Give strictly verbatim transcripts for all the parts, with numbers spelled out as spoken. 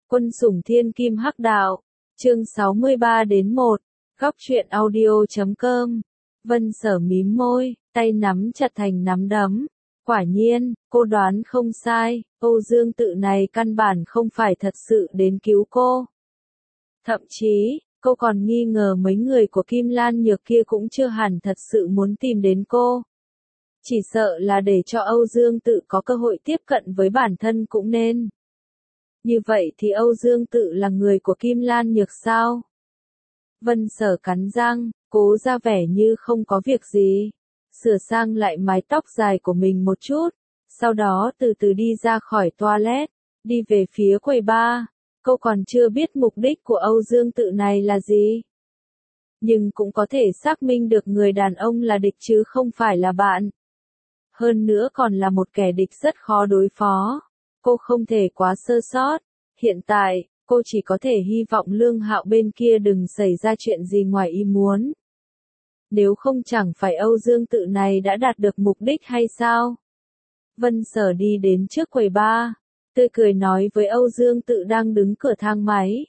Quân sủng thiên kim hắc đạo, chương sáu mươi ba đến một, góc truyện audio chấm com. Vân Sở mím môi, tay nắm chặt thành nắm đấm. Quả nhiên, cô đoán không sai, Âu Dương Tự này căn bản không phải thật sự đến cứu cô. Thậm chí, cô còn nghi ngờ mấy người của Kim Lan Nhược kia cũng chưa hẳn thật sự muốn tìm đến cô. Chỉ sợ là để cho Âu Dương Tự có cơ hội tiếp cận với bản thân cũng nên. Như vậy thì Âu Dương Tự là người của Kim Lan Nhược sao? Vân Sở cắn răng, cố ra vẻ như không có việc gì. Sửa sang lại mái tóc dài của mình một chút. Sau đó từ từ đi ra khỏi toilet, đi về phía quầy bar. Cô còn chưa biết mục đích của Âu Dương Tự này là gì. Nhưng cũng có thể xác minh được người đàn ông là địch chứ không phải là bạn. Hơn nữa còn là một kẻ địch rất khó đối phó. Cô không thể quá sơ sót. Hiện tại, cô chỉ có thể hy vọng Lương Hạo bên kia đừng xảy ra chuyện gì ngoài ý muốn. Nếu không chẳng phải Âu Dương Tự này đã đạt được mục đích hay sao? Vân Sở đi đến trước quầy bar, tươi cười nói với Âu Dương Tự đang đứng cửa thang máy.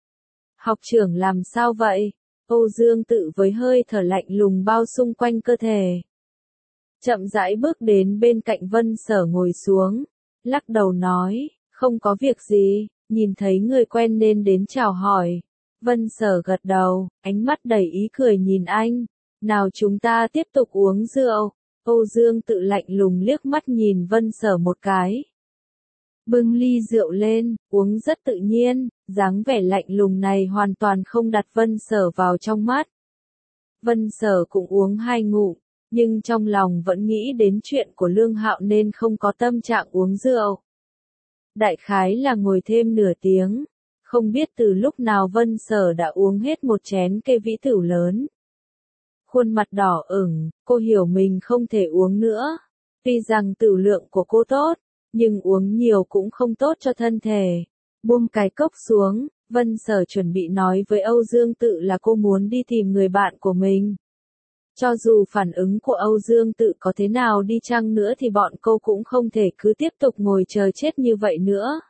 Học trưởng làm sao vậy? Âu Dương Tự với hơi thở lạnh lùng bao xung quanh cơ thể. Chậm rãi bước đến bên cạnh Vân Sở ngồi xuống, lắc đầu nói, không có việc gì, nhìn thấy người quen nên đến chào hỏi. Vân Sở gật đầu, ánh mắt đầy ý cười nhìn anh, nào chúng ta tiếp tục uống rượu. Âu Dương Tự lạnh lùng liếc mắt nhìn Vân Sở một cái. Bưng ly rượu lên, uống rất tự nhiên, dáng vẻ lạnh lùng này hoàn toàn không đặt Vân Sở vào trong mắt. Vân Sở cũng uống hai ngụm, nhưng trong lòng vẫn nghĩ đến chuyện của Lương Hạo nên không có tâm trạng uống rượu. Đại khái là ngồi thêm nửa tiếng, không biết từ lúc nào Vân Sở đã uống hết một chén kê vĩ tửu lớn. Khuôn mặt đỏ ửng, cô hiểu mình không thể uống nữa. Tuy rằng tửu lượng của cô tốt, nhưng uống nhiều cũng không tốt cho thân thể. Buông cái cốc xuống, Vân Sở chuẩn bị nói với Âu Dương Tự là cô muốn đi tìm người bạn của mình. Cho dù phản ứng của Âu Dương Tự có thế nào đi chăng nữa thì bọn cô cũng không thể cứ tiếp tục ngồi chờ chết như vậy nữa.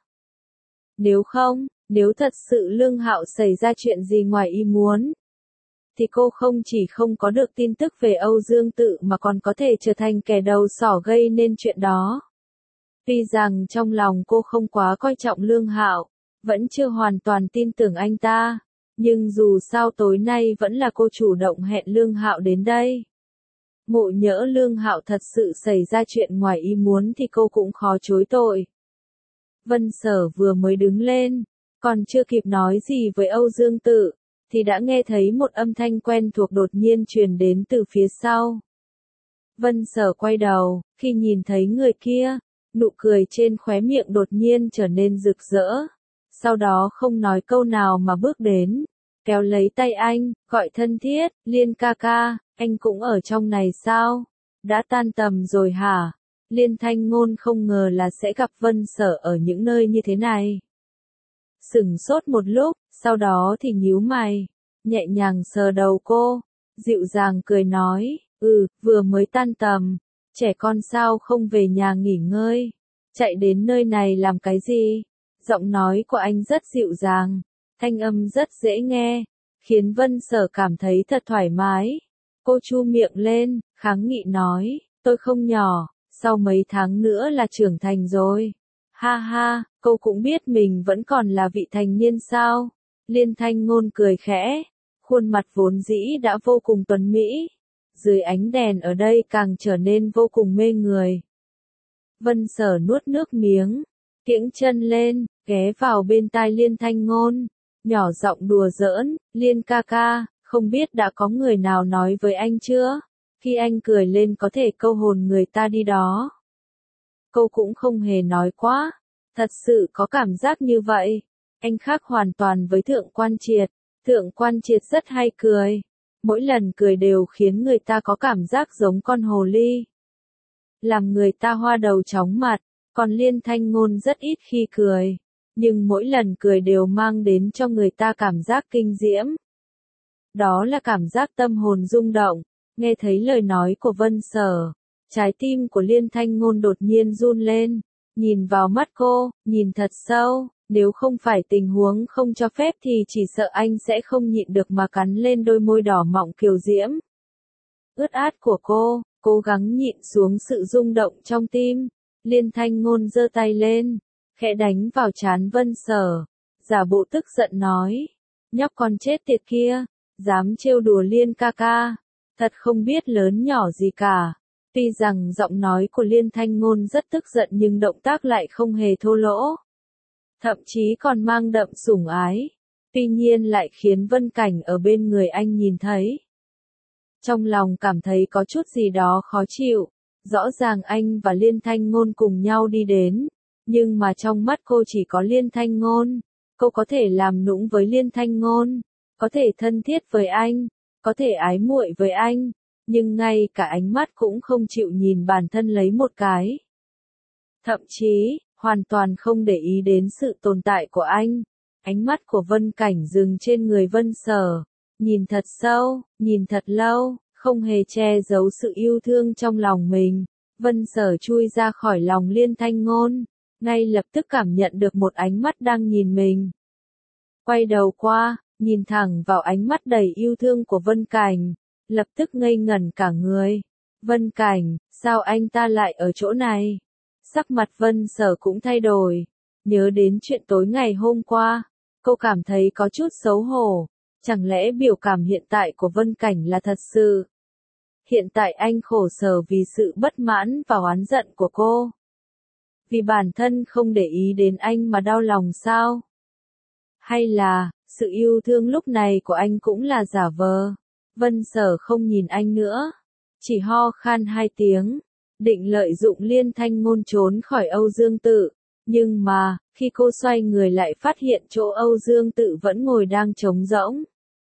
Nếu không, nếu thật sự Lương Hạo xảy ra chuyện gì ngoài ý muốn, thì cô không chỉ không có được tin tức về Âu Dương Tự mà còn có thể trở thành kẻ đầu sỏ gây nên chuyện đó. Tuy rằng trong lòng cô không quá coi trọng Lương Hạo, vẫn chưa hoàn toàn tin tưởng anh ta, nhưng dù sao tối nay vẫn là cô chủ động hẹn Lương Hạo đến đây. Ngộ nhỡ Lương Hạo thật sự xảy ra chuyện ngoài ý muốn thì cô cũng khó chối tội. Vân Sở vừa mới đứng lên, còn chưa kịp nói gì với Âu Dương Tự, thì đã nghe thấy một âm thanh quen thuộc đột nhiên truyền đến từ phía sau. Vân Sở quay đầu, khi nhìn thấy người kia, nụ cười trên khóe miệng đột nhiên trở nên rực rỡ. Sau đó không nói câu nào mà bước đến, kéo lấy tay anh, gọi thân thiết, Liên ca ca, anh cũng ở trong này sao? Đã tan tầm rồi hả? Liên Thanh Ngôn không ngờ là sẽ gặp Vân Sở ở những nơi như thế này. Sửng sốt một lúc, sau đó thì nhíu mày, nhẹ nhàng sờ đầu cô, dịu dàng cười nói, ừ, vừa mới tan tầm, trẻ con sao không về nhà nghỉ ngơi, chạy đến nơi này làm cái gì? Giọng nói của anh rất dịu dàng, thanh âm rất dễ nghe, khiến Vân Sở cảm thấy thật thoải mái. Cô chu miệng lên, kháng nghị nói, tôi không nhỏ, sau mấy tháng nữa là trưởng thành rồi. Ha ha, cô cũng biết mình vẫn còn là vị thành niên sao? Liên Thanh Ngôn cười khẽ, khuôn mặt vốn dĩ đã vô cùng tuấn mỹ, dưới ánh đèn ở đây càng trở nên vô cùng mê người. Vân Sở nuốt nước miếng, kiễng chân lên, ghé vào bên tai Liên Thanh Ngôn, nhỏ giọng đùa giỡn, Liên ca ca, không biết đã có người nào nói với anh chưa? Khi anh cười lên có thể câu hồn người ta đi đó. Cô cũng không hề nói quá, thật sự có cảm giác như vậy. Anh khác hoàn toàn với Thượng Quan Triệt, Thượng Quan Triệt rất hay cười. Mỗi lần cười đều khiến người ta có cảm giác giống con hồ ly, làm người ta hoa đầu chóng mặt, còn Liên Thanh Ngôn rất ít khi cười, nhưng mỗi lần cười đều mang đến cho người ta cảm giác kinh diễm. Đó là cảm giác tâm hồn rung động, nghe thấy lời nói của Vân Sở, trái tim của Liên Thanh Ngôn đột nhiên run lên, nhìn vào mắt cô, nhìn thật sâu, nếu không phải tình huống không cho phép thì chỉ sợ anh sẽ không nhịn được mà cắn lên đôi môi đỏ mọng kiều diễm. Ướt át của cô, cố gắng nhịn xuống sự rung động trong tim. Liên Thanh Ngôn giơ tay lên, khẽ đánh vào trán Vân Sở, giả bộ tức giận nói, nhóc con chết tiệt kia, dám trêu đùa Liên ca ca, thật không biết lớn nhỏ gì cả. Tuy rằng giọng nói của Liên Thanh Ngôn rất tức giận nhưng động tác lại không hề thô lỗ, thậm chí còn mang đậm sủng ái, tuy nhiên lại khiến Vân Cảnh ở bên người anh nhìn thấy. Trong lòng cảm thấy có chút gì đó khó chịu, rõ ràng anh và Liên Thanh Ngôn cùng nhau đi đến, nhưng mà trong mắt cô chỉ có Liên Thanh Ngôn, cô có thể làm nũng với Liên Thanh Ngôn, có thể thân thiết với anh, có thể ái muội với anh, nhưng ngay cả ánh mắt cũng không chịu nhìn bản thân lấy một cái. Thậm chí, hoàn toàn không để ý đến sự tồn tại của anh. Ánh mắt của Vân Cảnh dừng trên người Vân Sở, nhìn thật sâu, nhìn thật lâu, không hề che giấu sự yêu thương trong lòng mình. Vân Sở chui ra khỏi lòng Liên Thanh Ngôn, ngay lập tức cảm nhận được một ánh mắt đang nhìn mình. Quay đầu qua, nhìn thẳng vào ánh mắt đầy yêu thương của Vân Cảnh, lập tức ngây ngẩn cả người. Vân Cảnh, sao anh ta lại ở chỗ này? Sắc mặt Vân Sở cũng thay đổi, nhớ đến chuyện tối ngày hôm qua, cô cảm thấy có chút xấu hổ, chẳng lẽ biểu cảm hiện tại của Vân Cảnh là thật sự? Hiện tại anh khổ sở vì sự bất mãn và oán giận của cô. Vì bản thân không để ý đến anh mà đau lòng sao? Hay là, sự yêu thương lúc này của anh cũng là giả vờ? Vân Sở không nhìn anh nữa, chỉ ho khan hai tiếng, định lợi dụng Liên Thanh Ngôn trốn khỏi Âu Dương Tự, nhưng mà, khi cô xoay người lại phát hiện chỗ Âu Dương Tự vẫn ngồi đang trống rỗng.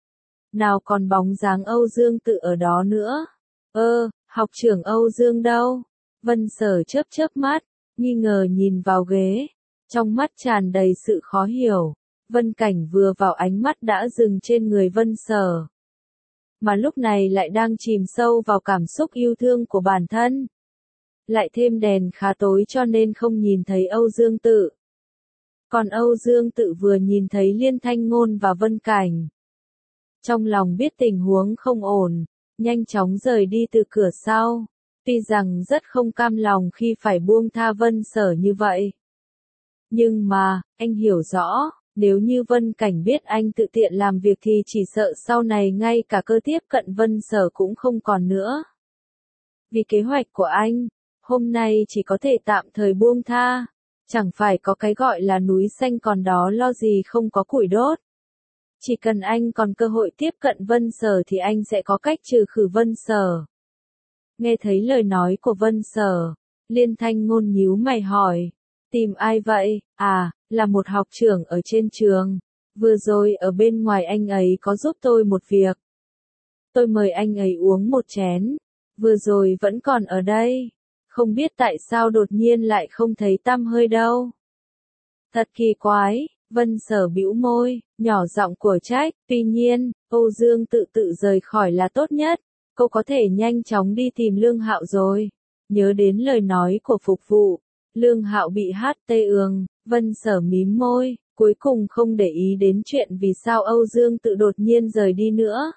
Nào còn bóng dáng Âu Dương Tự ở đó nữa. Ơ, học trưởng Âu Dương đâu? Vân Sở chớp chớp mắt, nghi ngờ nhìn vào ghế, trong mắt tràn đầy sự khó hiểu. Vân Cảnh vừa vào ánh mắt đã dừng trên người Vân Sở, mà lúc này lại đang chìm sâu vào cảm xúc yêu thương của bản thân. Lại thêm đèn khá tối cho nên không nhìn thấy Âu Dương Tự. Còn Âu Dương Tự vừa nhìn thấy Liên Thanh Ngôn và Vân Cảnh, trong lòng biết tình huống không ổn, nhanh chóng rời đi từ cửa sau, tuy rằng rất không cam lòng khi phải buông tha Vân Sở như vậy. Nhưng mà, anh hiểu rõ, nếu như Vân Cảnh biết anh tự tiện làm việc thì chỉ sợ sau này ngay cả cơ tiếp cận Vân Sở cũng không còn nữa. Vì kế hoạch của anh, hôm nay chỉ có thể tạm thời buông tha, chẳng phải có cái gọi là núi xanh còn đó lo gì không có củi đốt. Chỉ cần anh còn cơ hội tiếp cận Vân Sở thì anh sẽ có cách trừ khử Vân Sở. Nghe thấy lời nói của Vân Sở, Liên Thanh Ngôn nhíu mày hỏi, tìm ai vậy? À, là một học trưởng ở trên trường, vừa rồi ở bên ngoài anh ấy có giúp tôi một việc. Tôi mời anh ấy uống một chén, vừa rồi vẫn còn ở đây, không biết tại sao đột nhiên lại không thấy tăm hơi đâu. Thật kỳ quái. Vân Sở bĩu môi, nhỏ giọng của trách, tuy nhiên, Âu Dương Tự tự rời khỏi là tốt nhất, cô có thể nhanh chóng đi tìm Lương Hạo rồi. Nhớ đến lời nói của phục vụ, Lương Hạo bị hát tê ương, Vân Sở mím môi, cuối cùng không để ý đến chuyện vì sao Âu Dương Tự đột nhiên rời đi nữa.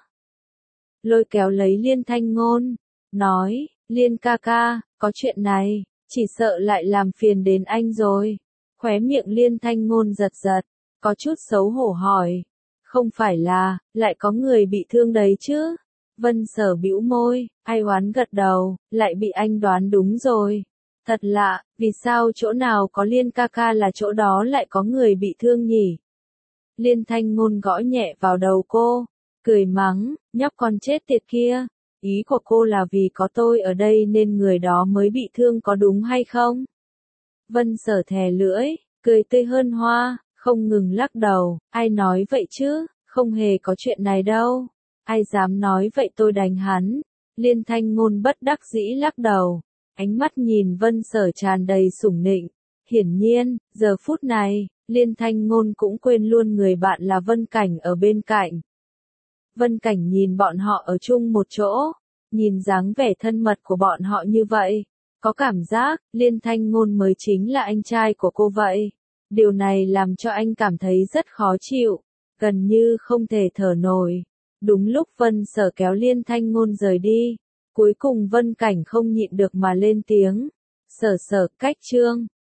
Lôi kéo lấy Liên Thanh Ngôn, nói, Liên ca ca, có chuyện này, chỉ sợ lại làm phiền đến anh rồi. Khóe miệng Liên Thanh Ngôn giật giật, có chút xấu hổ hỏi, không phải là, lại có người bị thương đấy chứ? Vân Sở bĩu môi, ai oán gật đầu, lại bị anh đoán đúng rồi. Thật lạ, vì sao chỗ nào có Liên ca ca là chỗ đó lại có người bị thương nhỉ? Liên Thanh Ngôn gõ nhẹ vào đầu cô, cười mắng, nhóc con chết tiệt kia, ý của cô là vì có tôi ở đây nên người đó mới bị thương có đúng hay không? Vân Sở thè lưỡi, cười tươi hơn hoa, không ngừng lắc đầu, ai nói vậy chứ, không hề có chuyện này đâu, ai dám nói vậy tôi đánh hắn. Liên Thanh Ngôn bất đắc dĩ lắc đầu, ánh mắt nhìn Vân Sở tràn đầy sủng nịnh, hiển nhiên, giờ phút này, Liên Thanh Ngôn cũng quên luôn người bạn là Vân Cảnh ở bên cạnh. Vân Cảnh nhìn bọn họ ở chung một chỗ, nhìn dáng vẻ thân mật của bọn họ như vậy, Có cảm giác, Liên Thanh Ngôn mới chính là anh trai của cô vậy. Điều này làm cho anh cảm thấy rất khó chịu, gần như không thể thở nổi. Đúng lúc Vân Sở kéo Liên Thanh Ngôn rời đi, cuối cùng Vân Cảnh không nhịn được mà lên tiếng. Sở Sở, cách Trương